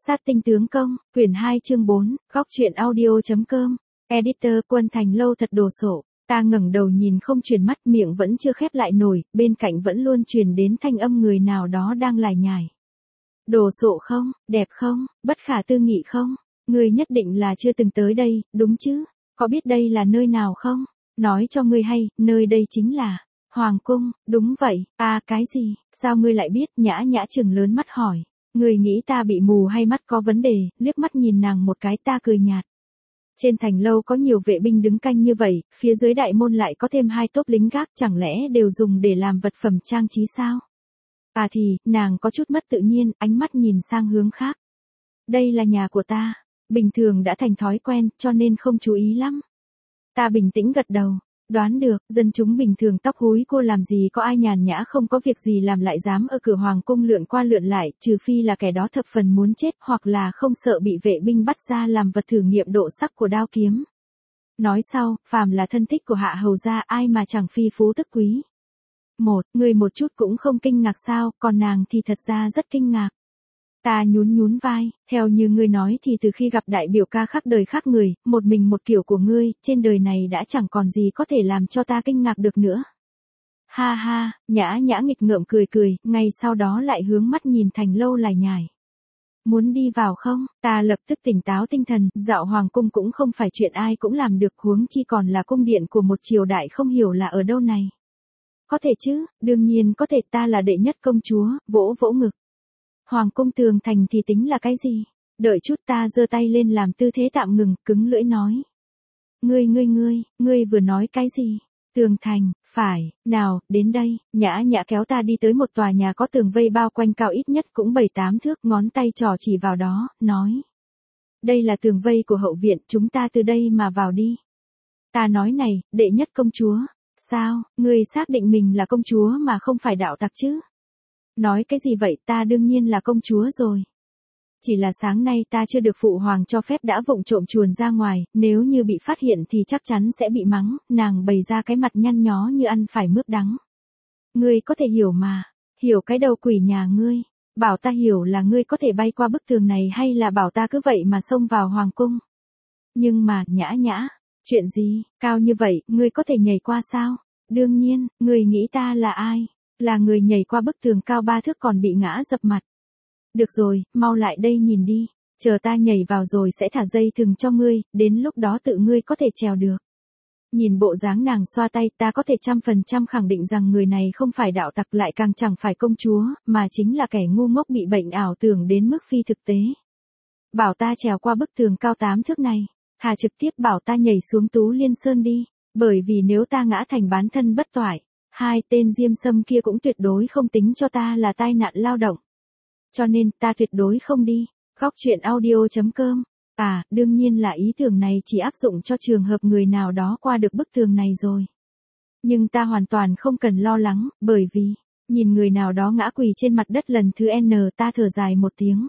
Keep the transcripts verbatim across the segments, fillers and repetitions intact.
Sát tinh tướng công, quyển hai chương bốn, góc truyện audio.com, editor Quân Thành Lâu thật đồ sộ, ta ngẩng đầu nhìn không chuyển mắt, miệng vẫn chưa khép lại nổi, bên cạnh vẫn luôn truyền đến thanh âm người nào đó đang lải nhải. Đồ sộ không, đẹp không, bất khả tư nghị không, ngươi nhất định là chưa từng tới đây, đúng chứ, có biết đây là nơi nào không, nói cho ngươi hay, nơi đây chính là Hoàng Cung, đúng vậy, à cái gì, sao ngươi lại biết, Nhã Nhã trừng lớn mắt hỏi. Người nghĩ ta bị mù hay mắt có vấn đề, liếc mắt nhìn nàng một cái, ta cười nhạt. Trên thành lâu có nhiều vệ binh đứng canh như vậy, phía dưới đại môn lại có thêm hai tốp lính gác, chẳng lẽ đều dùng để làm vật phẩm trang trí sao? À thì, nàng có chút mất tự nhiên, ánh mắt nhìn sang hướng khác. Đây là nhà của ta, bình thường đã thành thói quen, cho nên không chú ý lắm. Ta bình tĩnh gật đầu. Đoán được, dân chúng bình thường tóc húi cô làm gì có ai nhàn nhã không có việc gì làm lại dám ở cửa hoàng cung lượn qua lượn lại, trừ phi là kẻ đó thập phần muốn chết hoặc là không sợ bị vệ binh bắt ra làm vật thử nghiệm độ sắc của đao kiếm. Nói sau, phàm là thân thích của hạ hầu gia ai mà chẳng phi phú tức quý. Một, người một chút cũng không kinh ngạc sao, còn nàng thì thật ra rất kinh ngạc. Ta nhún nhún vai, theo như ngươi nói thì từ khi gặp đại biểu ca khác đời khác người, một mình một kiểu của ngươi, trên đời này đã chẳng còn gì có thể làm cho ta kinh ngạc được nữa. Ha ha, Nhã Nhã nghịch ngợm cười cười, ngay sau đó lại hướng mắt nhìn Thành Lâu lải nhải. Muốn đi vào không? Ta lập tức tỉnh táo tinh thần, dạo hoàng cung cũng không phải chuyện ai cũng làm được, huống chi còn là cung điện của một triều đại không hiểu là ở đâu này. Có thể chứ, đương nhiên có thể, ta là đệ nhất công chúa, vỗ vỗ ngực. Hoàng cung tường thành thì tính là cái gì? Đợi chút, ta giơ tay lên làm tư thế tạm ngừng, cứng lưỡi nói. Ngươi ngươi ngươi, ngươi vừa nói cái gì? Tường thành, phải, nào, đến đây, Nhã Nhã kéo ta đi tới một tòa nhà có tường vây bao quanh cao ít nhất cũng bảy tám thước, ngón tay trỏ chỉ vào đó, nói. Đây là tường vây của hậu viện, chúng ta từ đây mà vào đi. Ta nói này, đệ nhất công chúa, sao, ngươi xác định mình là công chúa mà không phải đạo tặc chứ? Nói cái gì vậy, ta đương nhiên là công chúa rồi. Chỉ là sáng nay ta chưa được phụ hoàng cho phép đã vụng trộm chuồn ra ngoài, nếu như bị phát hiện thì chắc chắn sẽ bị mắng, nàng bày ra cái mặt nhăn nhó như ăn phải mướp đắng. Ngươi có thể hiểu mà, hiểu cái đầu quỷ nhà ngươi, bảo ta hiểu là ngươi có thể bay qua bức tường này hay là bảo ta cứ vậy mà xông vào hoàng cung. Nhưng mà, Nhã Nhã, chuyện gì, cao như vậy, ngươi có thể nhảy qua sao? Đương nhiên, ngươi nghĩ ta là ai? Là người nhảy qua bức tường cao ba thước còn bị ngã dập mặt. Được rồi, mau lại đây nhìn đi, chờ ta nhảy vào rồi sẽ thả dây thừng cho ngươi, đến lúc đó tự ngươi có thể trèo được. Nhìn bộ dáng nàng xoa tay, ta có thể trăm phần trăm khẳng định rằng người này không phải đạo tặc, lại càng chẳng phải công chúa, mà chính là kẻ ngu ngốc bị bệnh ảo tưởng đến mức phi thực tế. Bảo ta trèo qua bức tường cao tám thước này, thà trực tiếp bảo ta nhảy xuống Tú Liên Sơn đi, bởi vì nếu ta ngã thành bán thân bất toại, hai tên diêm sâm kia cũng tuyệt đối không tính cho ta là tai nạn lao động. Cho nên, ta tuyệt đối không đi. Góc truyện audio.com. À, đương nhiên là ý tưởng này chỉ áp dụng cho trường hợp người nào đó qua được bức tường này rồi. Nhưng ta hoàn toàn không cần lo lắng, bởi vì, nhìn người nào đó ngã quỳ trên mặt đất lần thứ N, ta thở dài một tiếng.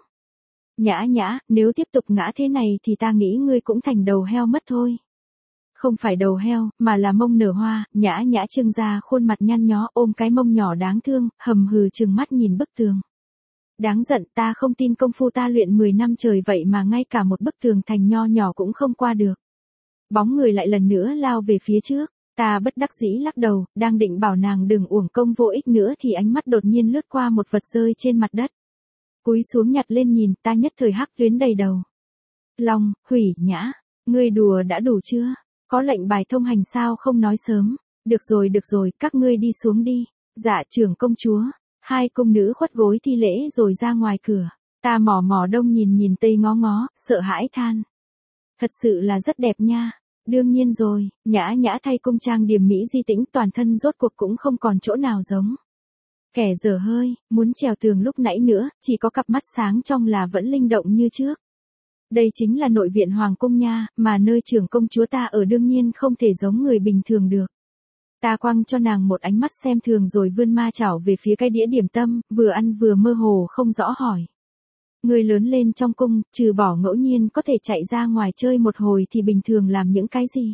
Nhã Nhã, nếu tiếp tục ngã thế này thì ta nghĩ ngươi cũng thành đầu heo mất thôi. Không phải đầu heo, mà là mông nở hoa. Nhã Nhã trưng ra khuôn mặt nhăn nhó, ôm cái mông nhỏ đáng thương, hầm hừ trừng mắt nhìn bức tường. Đáng giận, ta không tin công phu ta luyện mười năm trời vậy mà ngay cả một bức tường thành nho nhỏ cũng không qua được. Bóng người lại lần nữa lao về phía trước, ta bất đắc dĩ lắc đầu, đang định bảo nàng đừng uổng công vô ích nữa thì ánh mắt đột nhiên lướt qua một vật rơi trên mặt đất. Cúi xuống nhặt lên nhìn, ta nhất thời hắc tuyến đầy đầu. Long, Hủy, Nhã, ngươi đùa đã đủ chưa? Có lệnh bài thông hành sao không nói sớm? Được rồi được rồi, các ngươi đi xuống đi. Dạ trưởng công chúa. Hai cung nữ khuất gối thi lễ rồi ra ngoài cửa. Ta mò mò đông nhìn nhìn tây ngó ngó, sợ hãi than. Thật sự là rất đẹp nha. Đương nhiên rồi, Nhã Nhã thay cung trang điểm mỹ di tĩnh, toàn thân rốt cuộc cũng không còn chỗ nào giống. Kẻ dở hơi, muốn trèo tường lúc nãy nữa, chỉ có cặp mắt sáng trong là vẫn linh động như trước. Đây chính là nội viện hoàng cung nha, mà nơi trưởng công chúa ta ở đương nhiên không thể giống người bình thường được. Ta quăng cho nàng một ánh mắt xem thường rồi vươn ma chảo về phía cái đĩa điểm tâm, vừa ăn vừa mơ hồ không rõ hỏi. Người lớn lên trong cung, trừ bỏ ngẫu nhiên có thể chạy ra ngoài chơi một hồi thì bình thường làm những cái gì?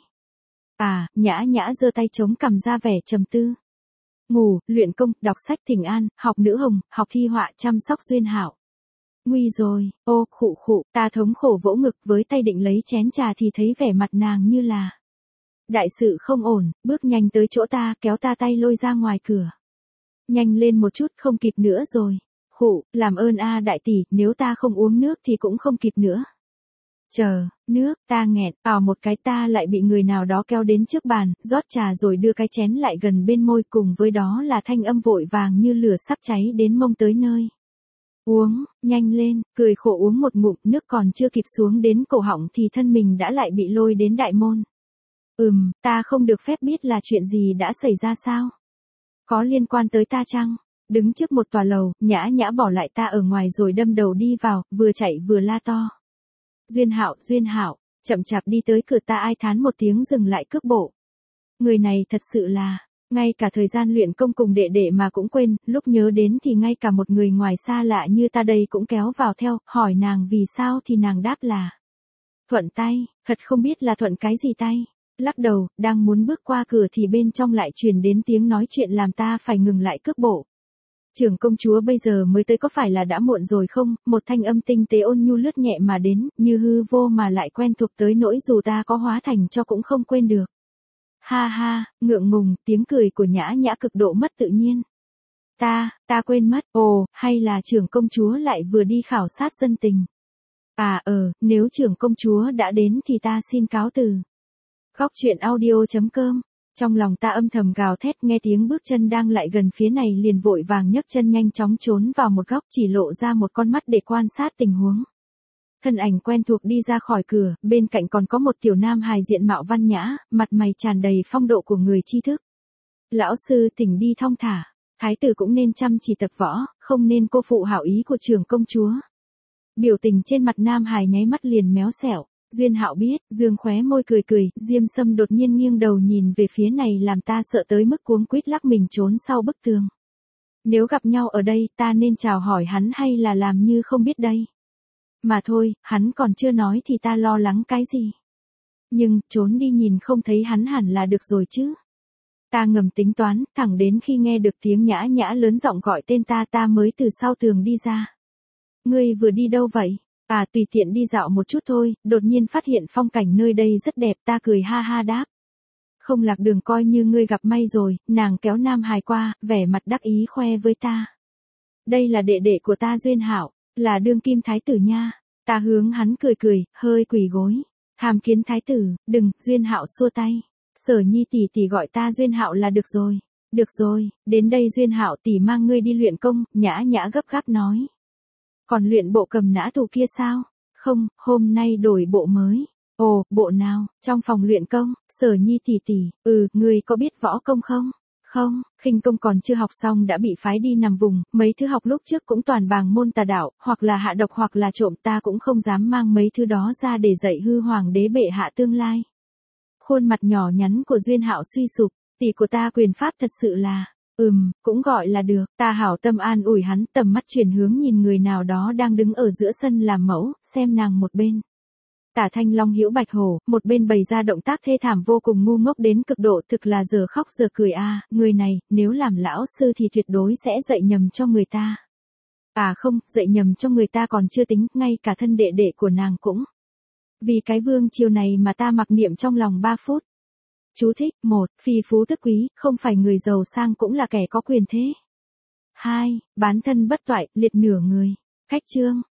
À, Nhã Nhã giơ tay chống cằm ra vẻ trầm tư. Ngủ, luyện công, đọc sách thỉnh an, học nữ hồng, học thi họa, chăm sóc duyên hảo. Nguy rồi, ô, khụ khụ, ta thống khổ vỗ ngực với tay định lấy chén trà thì thấy vẻ mặt nàng như là đại sự không ổn, bước nhanh tới chỗ ta, kéo ta tay lôi ra ngoài cửa. Nhanh lên một chút, không kịp nữa rồi. Khụ, làm ơn a đại tỷ, nếu ta không uống nước thì cũng không kịp nữa. Chờ, nước, ta nghẹn, ào một cái ta lại bị người nào đó kéo đến trước bàn, rót trà rồi đưa cái chén lại gần bên môi, cùng với đó là thanh âm vội vàng như lửa sắp cháy đến mông tới nơi. Uống, nhanh lên, cười khổ uống một ngụm, nước còn chưa kịp xuống đến cổ họng thì thân mình đã lại bị lôi đến đại môn. Ừm, ta không được phép biết là chuyện gì đã xảy ra sao? Có liên quan tới ta chăng? Đứng trước một tòa lầu, Nhã Nhã bỏ lại ta ở ngoài rồi đâm đầu đi vào, vừa chạy vừa la to. Duyên Hạo, Duyên Hạo, chậm chạp đi tới cửa, ta ai thán một tiếng dừng lại cước bộ. Người này thật sự là, ngay cả thời gian luyện công cùng đệ đệ mà cũng quên, lúc nhớ đến thì ngay cả một người ngoài xa lạ như ta đây cũng kéo vào theo, hỏi nàng vì sao thì nàng đáp là thuận tay, thật không biết là thuận cái gì tay. Lắc đầu, đang muốn bước qua cửa thì bên trong lại truyền đến tiếng nói chuyện làm ta phải ngừng lại cước bộ. Trưởng công chúa bây giờ mới tới, có phải là đã muộn rồi không? Một thanh âm tinh tế ôn nhu lướt nhẹ mà đến, như hư vô mà lại quen thuộc tới nỗi dù ta có hóa thành cho cũng không quên được. Ha ha, ngượng ngùng, tiếng cười của Nhã Nhã cực độ mất tự nhiên. Ta, ta quên mất, ồ, hay là trưởng công chúa lại vừa đi khảo sát dân tình. À ờ, nếu trưởng công chúa đã đến thì ta xin cáo từ. Góc truyện audio chấm com. Trong lòng ta âm thầm gào thét, nghe tiếng bước chân đang lại gần phía này liền vội vàng nhấc chân nhanh chóng trốn vào một góc, chỉ lộ ra một con mắt để quan sát tình huống. Thân ảnh quen thuộc đi ra khỏi cửa, bên cạnh còn có một tiểu nam hài diện mạo văn nhã, mặt mày tràn đầy phong độ của người tri thức. Lão sư thỉnh đi thong thả, thái tử cũng nên chăm chỉ tập võ, không nên cô phụ hảo ý của trưởng công chúa. Biểu tình trên mặt nam hài nháy mắt liền méo xẻo. Duyên Hạo biết, dương khóe môi cười cười, Diêm Sâm đột nhiên nghiêng đầu nhìn về phía này làm ta sợ tới mức cuống quýt lắc mình trốn sau bức tường. Nếu gặp nhau ở đây, ta nên chào hỏi hắn hay là làm như không biết đây? Mà thôi, hắn còn chưa nói thì ta lo lắng cái gì? Nhưng, trốn đi nhìn không thấy hắn hẳn là được rồi chứ. Ta ngầm tính toán, thẳng đến khi nghe được tiếng Nhã Nhã lớn giọng gọi tên ta ta mới từ sau tường đi ra. Ngươi vừa đi đâu vậy? À tùy tiện đi dạo một chút thôi, đột nhiên phát hiện phong cảnh nơi đây rất đẹp, ta cười ha ha đáp. Không lạc đường coi như ngươi gặp may rồi, nàng kéo nam hài qua, vẻ mặt đắc ý khoe với ta. Đây là đệ đệ của ta Duyên Hạo, là đương kim thái tử nha. Ta hướng hắn cười cười, hơi quỳ gối. Tham kiến thái tử, đừng, Duyên Hạo xua tay. Sở Nhi tỷ tỷ gọi ta Duyên Hạo là được rồi. Được rồi, đến đây Duyên Hạo tỷ mang ngươi đi luyện công, Nhã Nhã gấp gáp nói. Còn luyện bộ cầm nã tù kia sao? Không, hôm nay đổi bộ mới. Ồ, bộ nào? Trong phòng luyện công, Sở Nhi tỷ tỷ, ừ, ngươi có biết võ công không? Không, khinh công còn chưa học xong đã bị phái đi nằm vùng, mấy thứ học lúc trước cũng toàn bàng môn tà đạo, hoặc là hạ độc hoặc là trộm, ta cũng không dám mang mấy thứ đó ra để dạy hư hoàng đế bệ hạ tương lai. Khuôn mặt nhỏ nhắn của Duyên Hạo suy sụp, tỷ của ta quyền pháp thật sự là, ừm, cũng gọi là được, ta hảo tâm an ủi hắn, tầm mắt chuyển hướng nhìn người nào đó đang đứng ở giữa sân làm mẫu, xem nàng một bên. Tả Thanh Long hữu bạch hổ, một bên bày ra động tác thê thảm vô cùng ngu ngốc đến cực độ, thực là giờ khóc giờ cười a, à, người này, nếu làm lão sư thì tuyệt đối sẽ dạy nhầm cho người ta. À không, dạy nhầm cho người ta còn chưa tính, ngay cả thân đệ đệ của nàng cũng. Vì cái vương triều này mà ta mặc niệm trong lòng ba phút. Chú thích, một, phi phú tức quý, không phải người giàu sang cũng là kẻ có quyền thế. Hai, bán thân bất toại, liệt nửa người. Cách chương.